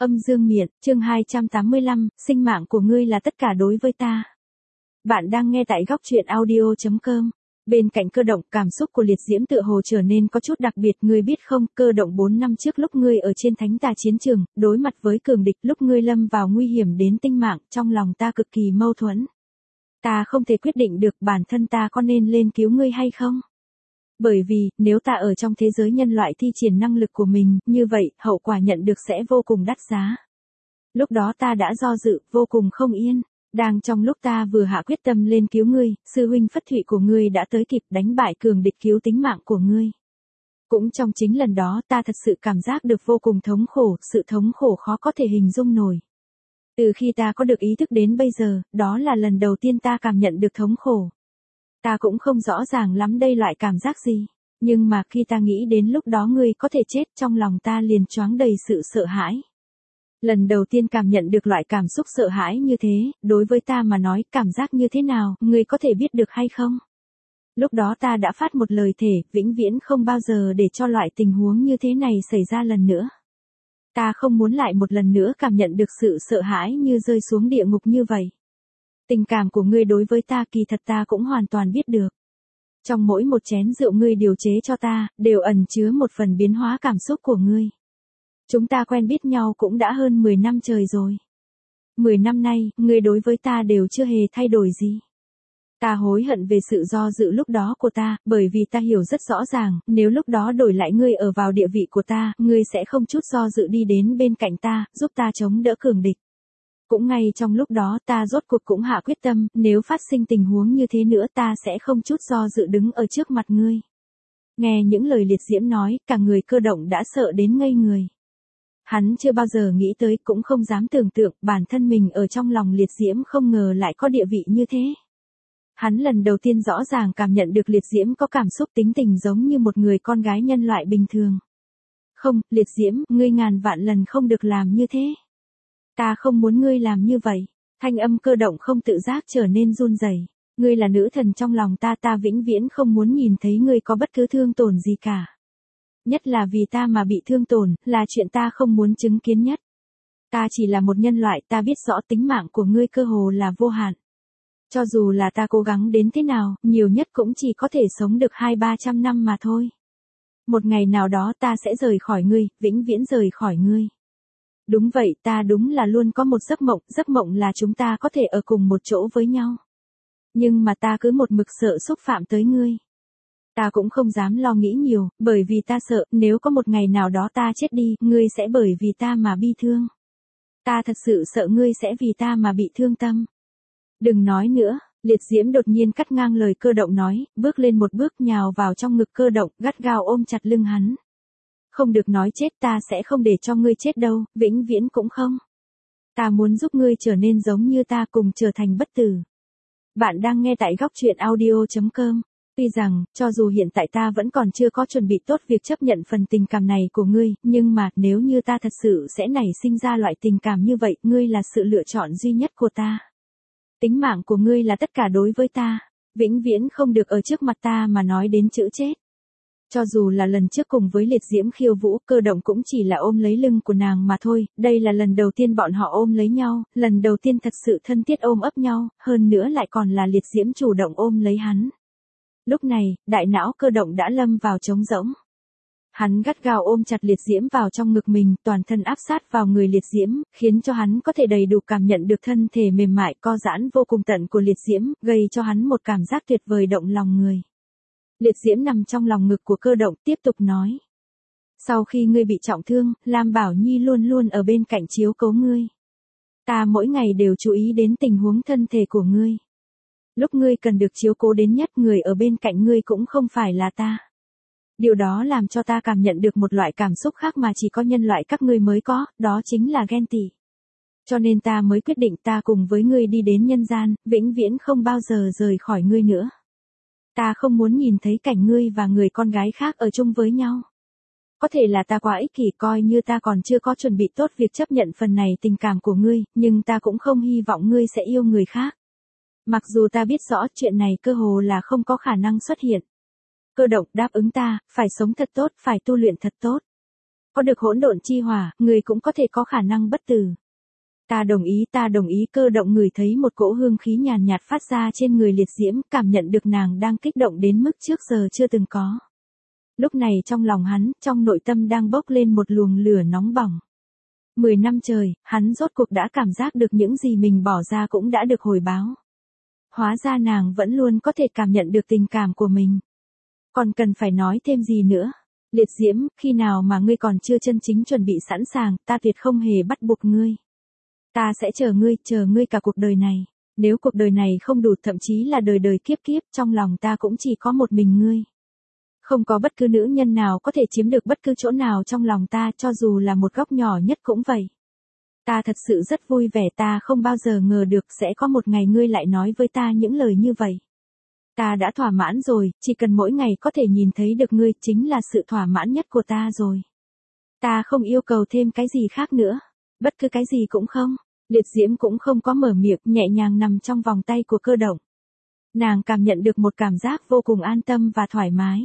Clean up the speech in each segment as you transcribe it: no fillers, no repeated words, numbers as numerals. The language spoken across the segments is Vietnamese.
Âm dương miện, chương 285, sinh mạng của ngươi là tất cả đối với ta. Bạn đang nghe tại góc truyện audio.com. Bên cạnh Cơ Động, cảm xúc của Liệt Diễm tựa hồ trở nên có chút đặc biệt, ngươi biết không, Cơ Động 4 năm trước lúc ngươi ở trên thánh tà chiến trường, đối mặt với cường địch, lúc ngươi lâm vào nguy hiểm đến tính mạng, trong lòng ta cực kỳ mâu thuẫn. Ta không thể quyết định được bản thân ta có nên lên cứu ngươi hay không. Bởi vì, nếu ta ở trong thế giới nhân loại thi triển năng lực của mình, như vậy, hậu quả nhận được sẽ vô cùng đắt giá. Lúc đó ta đã do dự, vô cùng không yên. Đang trong lúc ta vừa hạ quyết tâm lên cứu ngươi, sư huynh Phất Thụy của ngươi đã tới kịp đánh bại cường địch cứu tính mạng của ngươi. Cũng trong chính lần đó ta thật sự cảm giác được vô cùng thống khổ, sự thống khổ khó có thể hình dung nổi. Từ khi ta có được ý thức đến bây giờ, đó là lần đầu tiên ta cảm nhận được thống khổ. Ta cũng không rõ ràng lắm đây loại cảm giác gì, nhưng mà khi ta nghĩ đến lúc đó ngươi có thể chết, trong lòng ta liền choáng đầy sự sợ hãi. Lần đầu tiên cảm nhận được loại cảm xúc sợ hãi như thế, đối với ta mà nói cảm giác như thế nào, ngươi có thể biết được hay không? Lúc đó ta đã phát một lời thề, vĩnh viễn không bao giờ để cho loại tình huống như thế này xảy ra lần nữa. Ta không muốn lại một lần nữa cảm nhận được sự sợ hãi như rơi xuống địa ngục như vậy. Tình cảm của ngươi đối với ta kỳ thật ta cũng hoàn toàn biết được. Trong mỗi một chén rượu ngươi điều chế cho ta, đều ẩn chứa một phần biến hóa cảm xúc của ngươi. Chúng ta quen biết nhau cũng đã hơn 10 năm trời rồi. 10 năm nay, ngươi đối với ta đều chưa hề thay đổi gì. Ta hối hận về sự do dự lúc đó của ta, bởi vì ta hiểu rất rõ ràng, nếu lúc đó đổi lại ngươi ở vào địa vị của ta, ngươi sẽ không chút do dự đi đến bên cạnh ta, giúp ta chống đỡ cường địch. Cũng ngay trong lúc đó ta rốt cuộc cũng hạ quyết tâm, nếu phát sinh tình huống như thế nữa ta sẽ không chút do dự đứng ở trước mặt ngươi. Nghe những lời Liệt Diễm nói, cả người Cơ Động đã sợ đến ngây người. Hắn chưa bao giờ nghĩ tới, cũng không dám tưởng tượng, bản thân mình ở trong lòng Liệt Diễm không ngờ lại có địa vị như thế. Hắn lần đầu tiên rõ ràng cảm nhận được Liệt Diễm có cảm xúc tính tình giống như một người con gái nhân loại bình thường. Không, Liệt Diễm, ngươi ngàn vạn lần không được làm như thế. Ta không muốn ngươi làm như vậy. Thanh âm Cơ Động không tự giác trở nên run rẩy. Ngươi là nữ thần trong lòng ta, ta vĩnh viễn không muốn nhìn thấy ngươi có bất cứ thương tổn gì cả. Nhất là vì ta mà bị thương tổn, là chuyện ta không muốn chứng kiến nhất. Ta chỉ là một nhân loại, ta biết rõ tính mạng của ngươi cơ hồ là vô hạn. Cho dù là ta cố gắng đến thế nào, nhiều nhất cũng chỉ có thể sống được 200-300 năm mà thôi. Một ngày nào đó ta sẽ rời khỏi ngươi, vĩnh viễn rời khỏi ngươi. Đúng vậy, ta đúng là luôn có một giấc mộng là chúng ta có thể ở cùng một chỗ với nhau. Nhưng mà ta cứ một mực sợ xúc phạm tới ngươi. Ta cũng không dám lo nghĩ nhiều, bởi vì ta sợ, nếu có một ngày nào đó ta chết đi, ngươi sẽ bởi vì ta mà bi thương. Ta thật sự sợ ngươi sẽ vì ta mà bị thương tâm. Đừng nói nữa, Liệt Diễm đột nhiên cắt ngang lời Cơ Động nói, bước lên một bước nhào vào trong ngực Cơ Động, gắt gao ôm chặt lưng hắn. Không được nói chết, ta sẽ không để cho ngươi chết đâu, vĩnh viễn cũng không. Ta muốn giúp ngươi trở nên giống như ta, cùng trở thành bất tử. Bạn đang nghe tại góc truyện audio.com. Tuy rằng, cho dù hiện tại ta vẫn còn chưa có chuẩn bị tốt việc chấp nhận phần tình cảm này của ngươi, nhưng mà, nếu như ta thật sự sẽ nảy sinh ra loại tình cảm như vậy, ngươi là sự lựa chọn duy nhất của ta. Tính mạng của ngươi là tất cả đối với ta, vĩnh viễn không được ở trước mặt ta mà nói đến chữ chết. Cho dù là lần trước cùng với Liệt Diễm khiêu vũ, Cơ Động cũng chỉ là ôm lấy lưng của nàng mà thôi, đây là lần đầu tiên bọn họ ôm lấy nhau, lần đầu tiên thật sự thân thiết ôm ấp nhau, hơn nữa lại còn là Liệt Diễm chủ động ôm lấy hắn. Lúc này, đại não Cơ Động đã lâm vào trống rỗng. Hắn gắt gao ôm chặt Liệt Diễm vào trong ngực mình, toàn thân áp sát vào người Liệt Diễm, khiến cho hắn có thể đầy đủ cảm nhận được thân thể mềm mại co giãn vô cùng tận của Liệt Diễm, gây cho hắn một cảm giác tuyệt vời động lòng người. Liệt Diễm nằm trong lòng ngực của Cơ Động, tiếp tục nói. Sau khi ngươi bị trọng thương, Lam Bảo Nhi luôn luôn ở bên cạnh chiếu cố ngươi. Ta mỗi ngày đều chú ý đến tình huống thân thể của ngươi. Lúc ngươi cần được chiếu cố đến nhất, người ở bên cạnh ngươi cũng không phải là ta. Điều đó làm cho ta cảm nhận được một loại cảm xúc khác mà chỉ có nhân loại các ngươi mới có, đó chính là ghen tị. Cho nên ta mới quyết định ta cùng với ngươi đi đến nhân gian, vĩnh viễn không bao giờ rời khỏi ngươi nữa. Ta không muốn nhìn thấy cảnh ngươi và người con gái khác ở chung với nhau. Có thể là ta quá ích kỷ, coi như ta còn chưa có chuẩn bị tốt việc chấp nhận phần này tình cảm của ngươi, nhưng ta cũng không hy vọng ngươi sẽ yêu người khác. Mặc dù ta biết rõ chuyện này cơ hồ là không có khả năng xuất hiện. Cơ Động đáp ứng ta, phải sống thật tốt, phải tu luyện thật tốt. Có được hỗn độn chi hỏa, người cũng có thể có khả năng bất tử. Ta đồng ý. Cơ động ngửi thấy một cỗ hương khí nhàn nhạt phát ra trên người liệt diễm, cảm nhận được nàng đang kích động đến mức trước giờ chưa từng có. Lúc này trong lòng hắn, trong nội tâm đang bốc lên một luồng lửa nóng bỏng. 10 năm trời, hắn rốt cuộc đã cảm giác được những gì mình bỏ ra cũng đã được hồi báo. Hóa ra nàng vẫn luôn có thể cảm nhận được tình cảm của mình. Còn cần phải nói thêm gì nữa? Liệt diễm, khi nào mà ngươi còn chưa chân chính chuẩn bị sẵn sàng, ta tuyệt không hề bắt buộc ngươi. Ta sẽ chờ ngươi cả cuộc đời này. Nếu cuộc đời này không đủ, thậm chí là đời đời kiếp kiếp, trong lòng ta cũng chỉ có một mình ngươi. Không có bất cứ nữ nhân nào có thể chiếm được bất cứ chỗ nào trong lòng ta, cho dù là một góc nhỏ nhất cũng vậy. Ta thật sự rất vui vẻ, ta không bao giờ ngờ được sẽ có một ngày ngươi lại nói với ta những lời như vậy. Ta đã thỏa mãn rồi, chỉ cần mỗi ngày có thể nhìn thấy được ngươi chính là sự thỏa mãn nhất của ta rồi. Ta không yêu cầu thêm cái gì khác nữa, bất cứ cái gì cũng không. Liệt diễm cũng không có mở miệng, nhẹ nhàng nằm trong vòng tay của Cơ động. Nàng cảm nhận được một cảm giác vô cùng an tâm và thoải mái.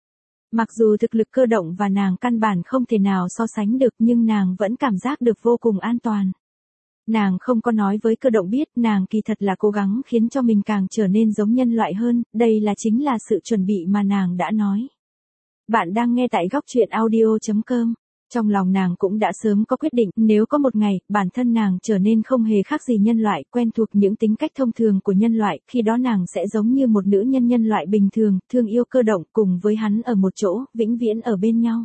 Mặc dù thực lực Cơ động và nàng căn bản không thể nào so sánh được, nhưng nàng vẫn cảm giác được vô cùng an toàn. Nàng không có nói với Cơ động biết, nàng kỳ thật là cố gắng khiến cho mình càng trở nên giống nhân loại hơn, đây là chính là sự chuẩn bị mà nàng đã nói. Bạn đang nghe tại góc truyện audio.com. Trong lòng nàng cũng đã sớm có quyết định, nếu có một ngày, bản thân nàng trở nên không hề khác gì nhân loại, quen thuộc những tính cách thông thường của nhân loại, khi đó nàng sẽ giống như một nữ nhân nhân loại bình thường, thương yêu Cơ động, cùng với hắn ở một chỗ, vĩnh viễn ở bên nhau.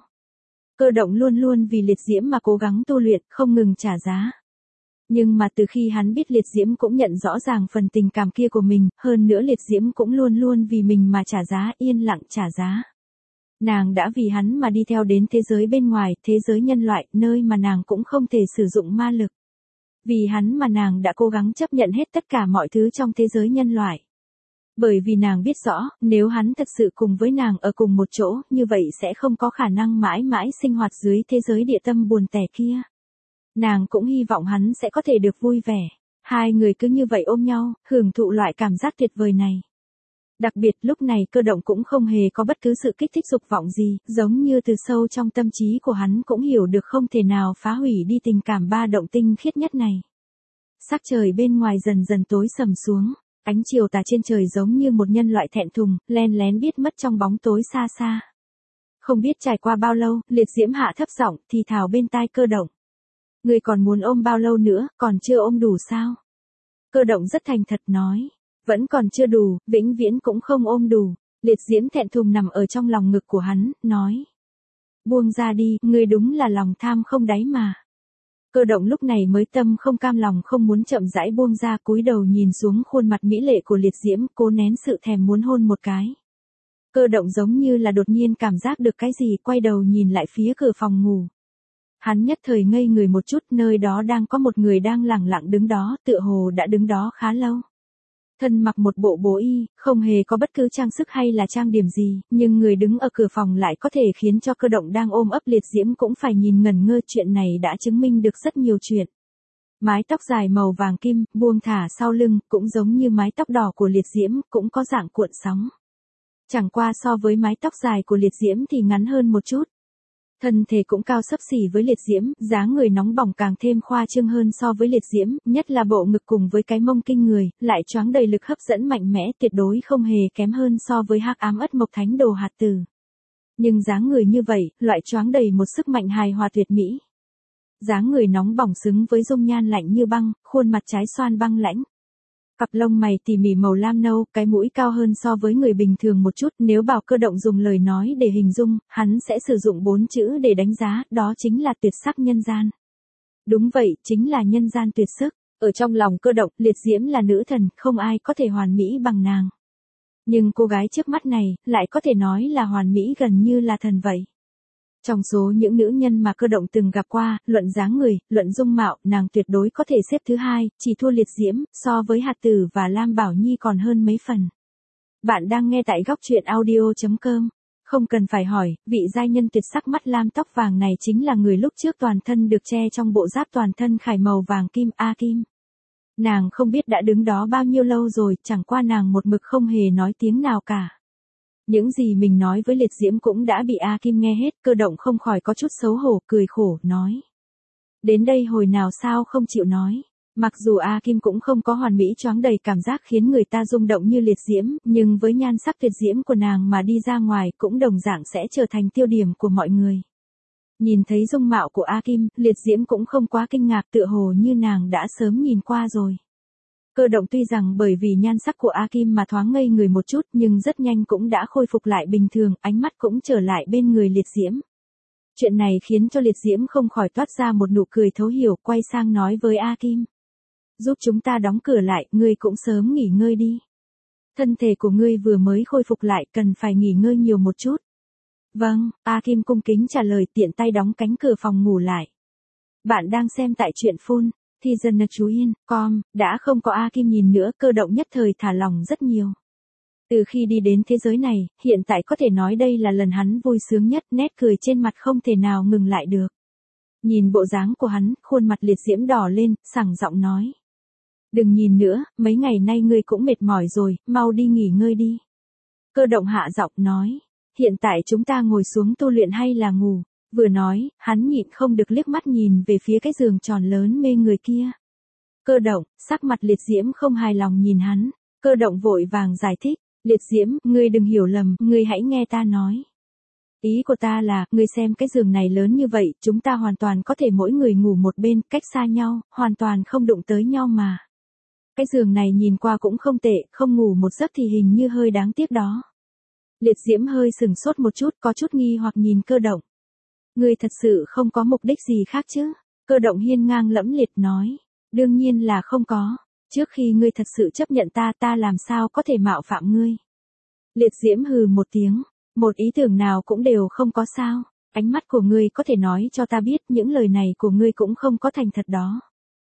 Cơ động luôn luôn vì liệt diễm mà cố gắng tu luyện, không ngừng trả giá. Nhưng mà từ khi hắn biết liệt diễm cũng nhận rõ ràng phần tình cảm kia của mình, hơn nữa liệt diễm cũng luôn luôn vì mình mà trả giá, yên lặng trả giá. Nàng đã vì hắn mà đi theo đến thế giới bên ngoài, thế giới nhân loại, nơi mà nàng cũng không thể sử dụng ma lực. Vì hắn mà nàng đã cố gắng chấp nhận hết tất cả mọi thứ trong thế giới nhân loại. Bởi vì nàng biết rõ, nếu hắn thật sự cùng với nàng ở cùng một chỗ, như vậy sẽ không có khả năng mãi mãi sinh hoạt dưới thế giới địa tâm buồn tẻ kia. Nàng cũng hy vọng hắn sẽ có thể được vui vẻ. Hai người cứ như vậy ôm nhau, hưởng thụ loại cảm giác tuyệt vời này. Đặc biệt lúc này Cơ động cũng không hề có bất cứ sự kích thích dục vọng gì, giống như từ sâu trong tâm trí của hắn cũng hiểu được không thể nào phá hủy đi tình cảm ba động tinh khiết nhất này. Sắc trời bên ngoài dần dần tối sầm xuống, ánh chiều tà trên trời giống như một nhân loại thẹn thùng, len lén biết mất trong bóng tối xa xa. Không biết trải qua bao lâu, liệt diễm hạ thấp giọng thì thào bên tai Cơ động. Người còn muốn ôm bao lâu nữa, còn chưa ôm đủ sao? Cơ động rất thành thật nói. Vẫn còn chưa đủ, vĩnh viễn cũng không ôm đủ. Liệt diễm thẹn thùng nằm ở trong lòng ngực của hắn, nói. Buông ra đi, ngươi đúng là lòng tham không đáy mà. Cơ động lúc này mới tâm không cam lòng không muốn chậm rãi buông ra, cúi đầu nhìn xuống khuôn mặt mỹ lệ của liệt diễm, cố nén sự thèm muốn hôn một cái. Cơ động giống như là đột nhiên cảm giác được cái gì, quay đầu nhìn lại phía cửa phòng ngủ. Hắn nhất thời ngây người một chút, nơi đó đang có một người đang lẳng lặng đứng đó, tựa hồ đã đứng đó khá lâu. Thân mặc một bộ bố y, không hề có bất cứ trang sức hay là trang điểm gì, nhưng người đứng ở cửa phòng lại có thể khiến cho Cơ động đang ôm ấp liệt diễm cũng phải nhìn ngẩn ngơ. Chuyện này đã chứng minh được rất nhiều chuyện. Mái tóc dài màu vàng kim, buông thả sau lưng, cũng giống như mái tóc đỏ của liệt diễm, cũng có dạng cuộn sóng. Chẳng qua so với mái tóc dài của liệt diễm thì ngắn hơn một chút. Thân thể cũng cao xấp xỉ với liệt diễm, dáng người nóng bỏng càng thêm khoa trương hơn so với liệt diễm, nhất là bộ ngực cùng với cái mông kinh người, lại choáng đầy lực hấp dẫn mạnh mẽ, tuyệt đối không hề kém hơn so với Hắc Ám Ất Mộc Thánh Đồ Hạt Tử. Nhưng dáng người như vậy, loại choáng đầy một sức mạnh hài hòa tuyệt mỹ. Dáng người nóng bỏng xứng với dung nhan lạnh như băng, khuôn mặt trái xoan băng lãnh. Cặp lông mày tỉ mỉ màu lam nâu, cái mũi cao hơn so với người bình thường một chút, nếu bảo Cơ động dùng lời nói để hình dung, hắn sẽ sử dụng 4 chữ để đánh giá, đó chính là tuyệt sắc nhân gian. Đúng vậy, chính là nhân gian tuyệt sắc. Ở trong lòng Cơ động, liệt diễm là nữ thần, không ai có thể hoàn mỹ bằng nàng. Nhưng cô gái trước mắt này, lại có thể nói là hoàn mỹ gần như là thần vậy. Trong số những nữ nhân mà Cơ động từng gặp qua, luận dáng người, luận dung mạo, nàng tuyệt đối có thể xếp thứ hai, chỉ thua liệt diễm, so với Hạt Tử và Lam Bảo Nhi còn hơn mấy phần. Bạn đang nghe tại góc truyện audio.com. Không cần phải hỏi, vị giai nhân tuyệt sắc mắt lam tóc vàng này chính là người lúc trước toàn thân được che trong bộ giáp toàn thân khải màu vàng kim, A Kim. Nàng không biết đã đứng đó bao nhiêu lâu rồi, chẳng qua nàng một mực không hề nói tiếng nào cả. Những gì mình nói với liệt diễm cũng đã bị A Kim nghe hết, Cơ Động không khỏi có chút xấu hổ, cười khổ, nói. Đến đây hồi nào sao không chịu nói. Mặc dù A Kim cũng không có hoàn mỹ choáng đầy cảm giác khiến người ta rung động như liệt diễm, nhưng với nhan sắc tuyệt diễm của nàng mà đi ra ngoài cũng đồng dạng sẽ trở thành tiêu điểm của mọi người. Nhìn thấy dung mạo của A Kim, liệt diễm cũng không quá kinh ngạc, tựa hồ như nàng đã sớm nhìn qua rồi. Cơ Động tuy rằng bởi vì nhan sắc của A Kim mà thoáng ngây người một chút nhưng rất nhanh cũng đã khôi phục lại bình thường, ánh mắt cũng trở lại bên người liệt diễm. Chuyện này khiến cho liệt diễm không khỏi toát ra một nụ cười thấu hiểu, quay sang nói với A Kim. Giúp chúng ta đóng cửa lại, ngươi cũng sớm nghỉ ngơi đi. Thân thể của ngươi vừa mới khôi phục lại, cần phải nghỉ ngơi nhiều một chút. Vâng, A Kim cung kính trả lời, tiện tay đóng cánh cửa phòng ngủ lại. Bạn đang xem tại truyện phun, thì dần chú yên, đã không có A Kim nhìn nữa, Cơ Động nhất thời thả lòng rất nhiều. Từ khi đi đến thế giới này, hiện tại có thể nói đây là lần hắn vui sướng nhất, nét cười trên mặt không thể nào ngừng lại được. Nhìn bộ dáng của hắn, khuôn mặt liệt diễm đỏ lên, sảng giọng nói. Đừng nhìn nữa, mấy ngày nay ngươi cũng mệt mỏi rồi, mau đi nghỉ ngơi đi. Cơ Động hạ giọng nói. Hiện tại chúng ta ngồi xuống tu luyện hay là ngủ? Vừa nói, hắn nhịn không được liếc mắt nhìn về phía cái giường tròn lớn mê người kia. Cơ Động, sắc mặt liệt diễm không hài lòng nhìn hắn. Cơ Động vội vàng giải thích. Liệt diễm, ngươi đừng hiểu lầm, ngươi hãy nghe ta nói. Ý của ta là, ngươi xem cái giường này lớn như vậy, chúng ta hoàn toàn có thể mỗi người ngủ một bên, cách xa nhau, hoàn toàn không đụng tới nhau mà. Cái giường này nhìn qua cũng không tệ, không ngủ một giấc thì hình như hơi đáng tiếc đó. Liệt diễm hơi sừng sốt một chút, có chút nghi hoặc nhìn Cơ Động. Ngươi thật sự không có mục đích gì khác chứ? Cơ Động hiên ngang lẫm liệt nói. Đương nhiên là không có. Trước khi ngươi thật sự chấp nhận ta làm sao có thể mạo phạm ngươi. Liệt diễm hừ một tiếng. Một ý tưởng nào cũng đều không có sao. Ánh mắt của ngươi có thể nói cho ta biết những lời này của ngươi cũng không có thành thật đó.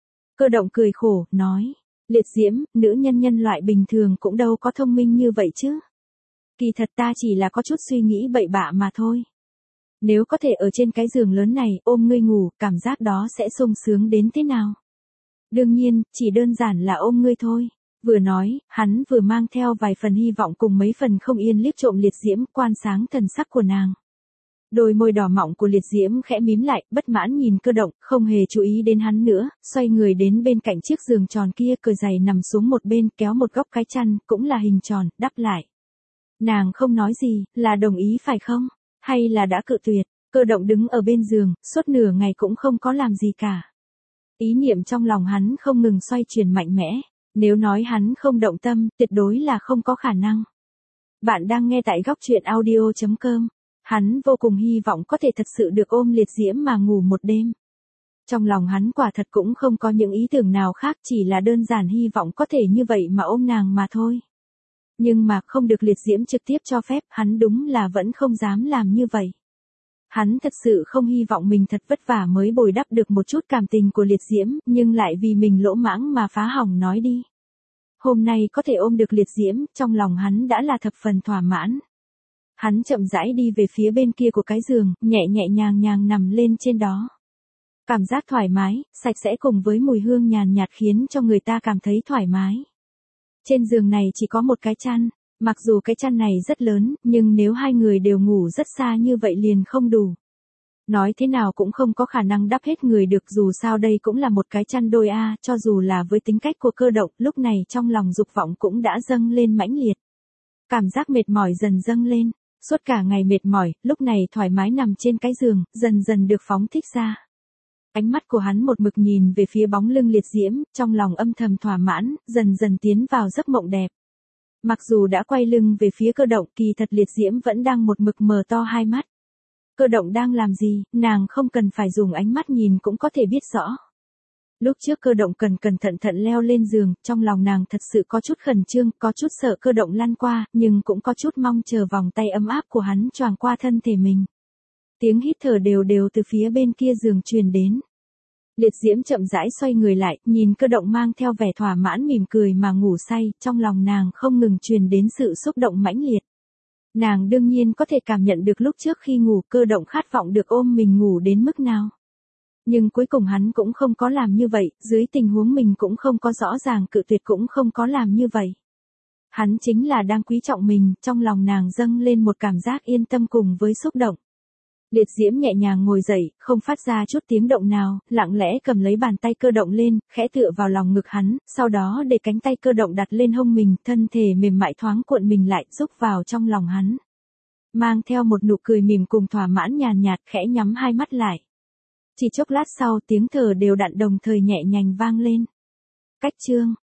Cơ Động cười khổ, nói. Liệt diễm, nữ nhân loại bình thường cũng đâu có thông minh như vậy chứ. Kỳ thật ta chỉ là có chút suy nghĩ bậy bạ mà thôi. Nếu có thể ở trên cái giường lớn này ôm ngươi ngủ, cảm giác đó sẽ sung sướng đến thế nào? Đương nhiên, chỉ đơn giản là ôm ngươi thôi. Vừa nói, hắn vừa mang theo vài phần hy vọng cùng mấy phần không yên liếc trộm liệt diễm, quan sáng thần sắc của nàng. Đôi môi đỏ mọng của liệt diễm khẽ mím lại, bất mãn nhìn Cơ Động, không hề chú ý đến hắn nữa, xoay người đến bên cạnh chiếc giường tròn kia, cởi giày nằm xuống một bên, kéo một góc cái chăn, cũng là hình tròn, đắp lại. Nàng không nói gì, là đồng ý phải không? Hay là đã cự tuyệt? Cơ Động đứng ở bên giường, suốt nửa ngày cũng không có làm gì cả. Ý niệm trong lòng hắn không ngừng xoay chuyển mạnh mẽ. Nếu nói hắn không động tâm, tuyệt đối là không có khả năng. Bạn đang nghe tại góc truyện audio.com. Hắn vô cùng hy vọng có thể thật sự được ôm liệt diễm mà ngủ một đêm. Trong lòng hắn quả thật cũng không có những ý tưởng nào khác, chỉ là đơn giản hy vọng có thể như vậy mà ôm nàng mà thôi. Nhưng mà không được liệt diễm trực tiếp cho phép, hắn đúng là vẫn không dám làm như vậy. Hắn thật sự không hy vọng mình thật vất vả mới bồi đắp được một chút cảm tình của liệt diễm, nhưng lại vì mình lỗ mãng mà phá hỏng nói đi. Hôm nay có thể ôm được liệt diễm, trong lòng hắn đã là thập phần thỏa mãn. Hắn chậm rãi đi về phía bên kia của cái giường, nhẹ nhàng nằm lên trên đó. Cảm giác thoải mái, sạch sẽ cùng với mùi hương nhàn nhạt khiến cho người ta cảm thấy thoải mái. Trên giường này chỉ có một cái chăn, mặc dù cái chăn này rất lớn, nhưng nếu hai người đều ngủ rất xa như vậy liền không đủ. Nói thế nào cũng không có khả năng đắp hết người được, dù sao đây cũng là một cái chăn đôi a, cho dù là với tính cách của Cơ Động, lúc này trong lòng dục vọng cũng đã dâng lên mãnh liệt. Cảm giác mệt mỏi dần dâng lên, suốt cả ngày mệt mỏi, lúc này thoải mái nằm trên cái giường, dần dần được phóng thích ra. Ánh mắt của hắn một mực nhìn về phía bóng lưng liệt diễm, trong lòng âm thầm thỏa mãn, dần dần tiến vào giấc mộng đẹp. Mặc dù đã quay lưng về phía Cơ Động, kỳ thật liệt diễm vẫn đang một mực mở to hai mắt. Cơ Động đang làm gì, nàng không cần phải dùng ánh mắt nhìn cũng có thể biết rõ. Lúc trước Cơ Động cẩn thận leo lên giường, trong lòng nàng thật sự có chút khẩn trương, có chút sợ Cơ Động lăn qua, nhưng cũng có chút mong chờ vòng tay ấm áp của hắn choàng qua thân thể mình. Tiếng hít thở đều từ phía bên kia giường truyền đến. Liệt diễm chậm rãi xoay người lại, nhìn Cơ Động mang theo vẻ thỏa mãn mỉm cười mà ngủ say, trong lòng nàng không ngừng truyền đến sự xúc động mãnh liệt. Nàng đương nhiên có thể cảm nhận được lúc trước khi ngủ Cơ Động khát vọng được ôm mình ngủ đến mức nào. Nhưng cuối cùng hắn cũng không có làm như vậy, dưới tình huống mình cũng không có rõ ràng cự tuyệt cũng không có làm như vậy. Hắn chính là đang quý trọng mình, trong lòng nàng dâng lên một cảm giác yên tâm cùng với xúc động. Liệt diễm nhẹ nhàng ngồi dậy, không phát ra chút tiếng động nào, lặng lẽ cầm lấy bàn tay Cơ Động lên, khẽ tựa vào lòng ngực hắn, sau đó để cánh tay Cơ Động đặt lên hông mình, thân thể mềm mại thoáng cuộn mình lại, rúc vào trong lòng hắn. Mang theo một nụ cười mỉm cùng thỏa mãn nhàn nhạt, khẽ nhắm hai mắt lại. Chỉ chốc lát sau, tiếng thở đều đặn đồng thời nhẹ nhàng vang lên. Cách chương